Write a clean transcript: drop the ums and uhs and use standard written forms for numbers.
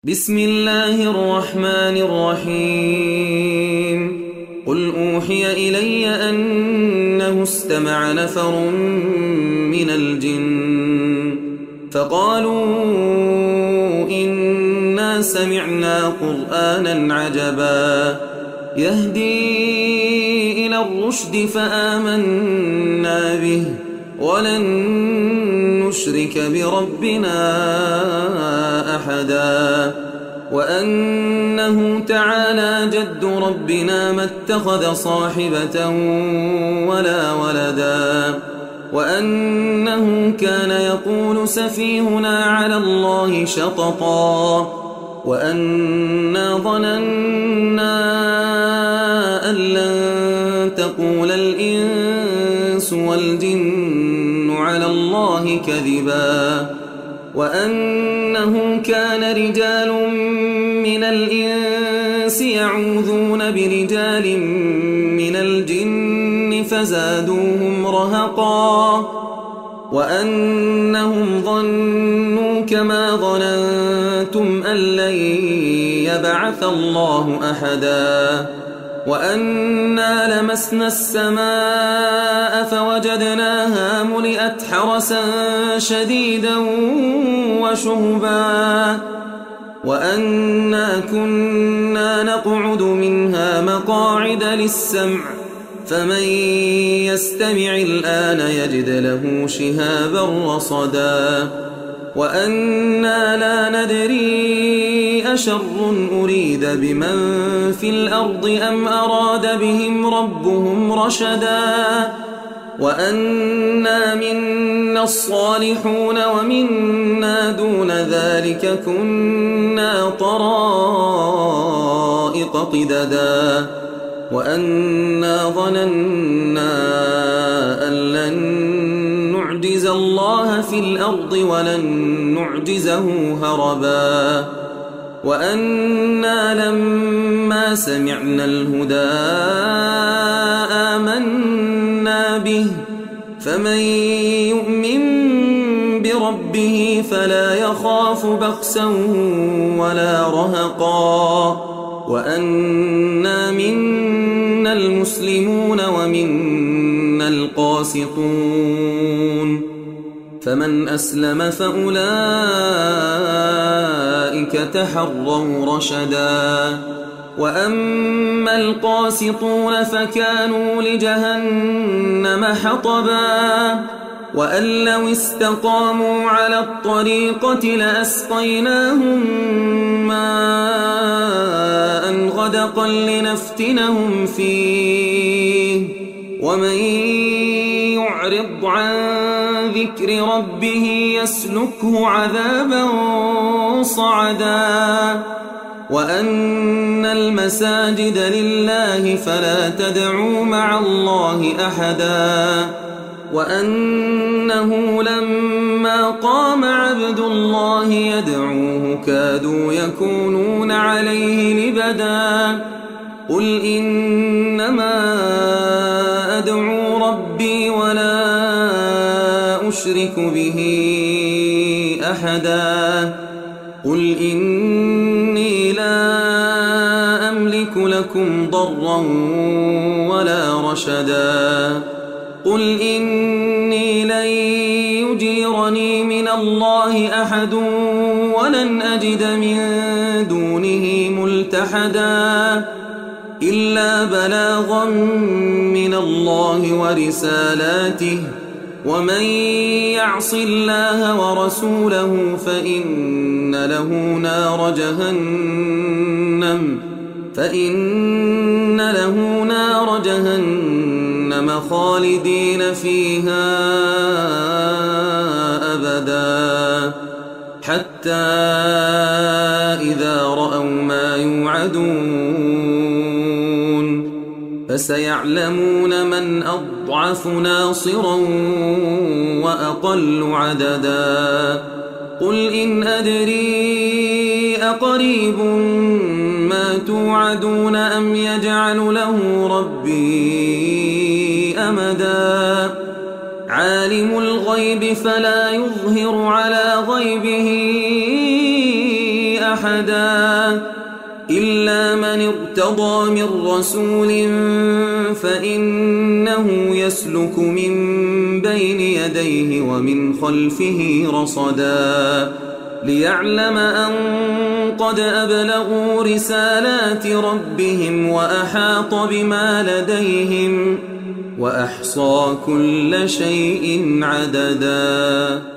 بسم الله الرحمن الرحيم قل أوحي إلي أنه استمع نفر من الجن فقالوا إنا سمعنا قرآنا عجبا يهدي إلى الرشد فآمنا به ولن نشرك بربنا أحدا وأنه تعالى جد ربنا ما اتخذ صاحبة ولا ولدا وأنه كان يقول سفيهنا على الله شططا وأنا ظننا أن لن تقول الإنس والجن على الله كذبا وأنه كان رجال من الإنس يعوذون برجال من الجن فزادوهم رهقا وأنهم ظنوا كما ظننتم أن لن يبعث الله أحدا وأنا لمسنا السماء فوجدناها ملئت حرسا شديدا وشهبا وأنا كنا نقعد منها مقاعد للسمع فمن يستمع الآن يجد له شهابا رصدا وأنا لا ندري أشر أريد بمن في الأرض أم أراد بهم ربهم رشدا وأنا منا الصالحون ومنا دون ذلك كنا طرائق قددا وأنا ظننا أن لن نعجز الله في الأرض ولن نعجزه هربا وأنا لما سمعنا الهدى آمنا به فمن يؤمن بربه فلا يخاف بخسا ولا رهقا وأنا منا المسلمون ومنا القاسطون فمن أسلم فأولئك تحروا رشدا وأما القاسطون فكانوا لجهنم حطبا وأن لو استقاموا على الطريقة لأسقيناهم ماء غدقا لنفتنهم فيه ومن يعرض عن ذكر ربه يسلكه عذابا صعدا وأن المساجد لله فلا تدعوا مع الله أحدا وأنه لما قام عبد الله يدعوه كادوا يكونون عليه لبدا قل إنما أدعو ربي ولا أشرك به أحدا قل إني لا أملك لكم ضرا ولا رشدا قل إني لن يجيرني من الله أحد ولن أجد من دونه ملتحدا إلا بلاغا من الله ورسالاته ومن يعص الله ورسوله فإن له نار جهنم خالدين فيها أبدا حتى إذا رأوا ما يوعدون فسيعلمون من أضعف ناصرا وأقل عددا قل إن أدري أقريب ما توعدون أم يجعل له ربي أمدا عالم الغيب فلا يظهر على غيبه أحدا إلا من ارتضى من رسول فإنه يسلك من بين يديه ومن خلفه رصدا ليعلم أن قد أبلغوا رسالات ربهم وأحاط بما لديهم وأحصى كل شيء عددا.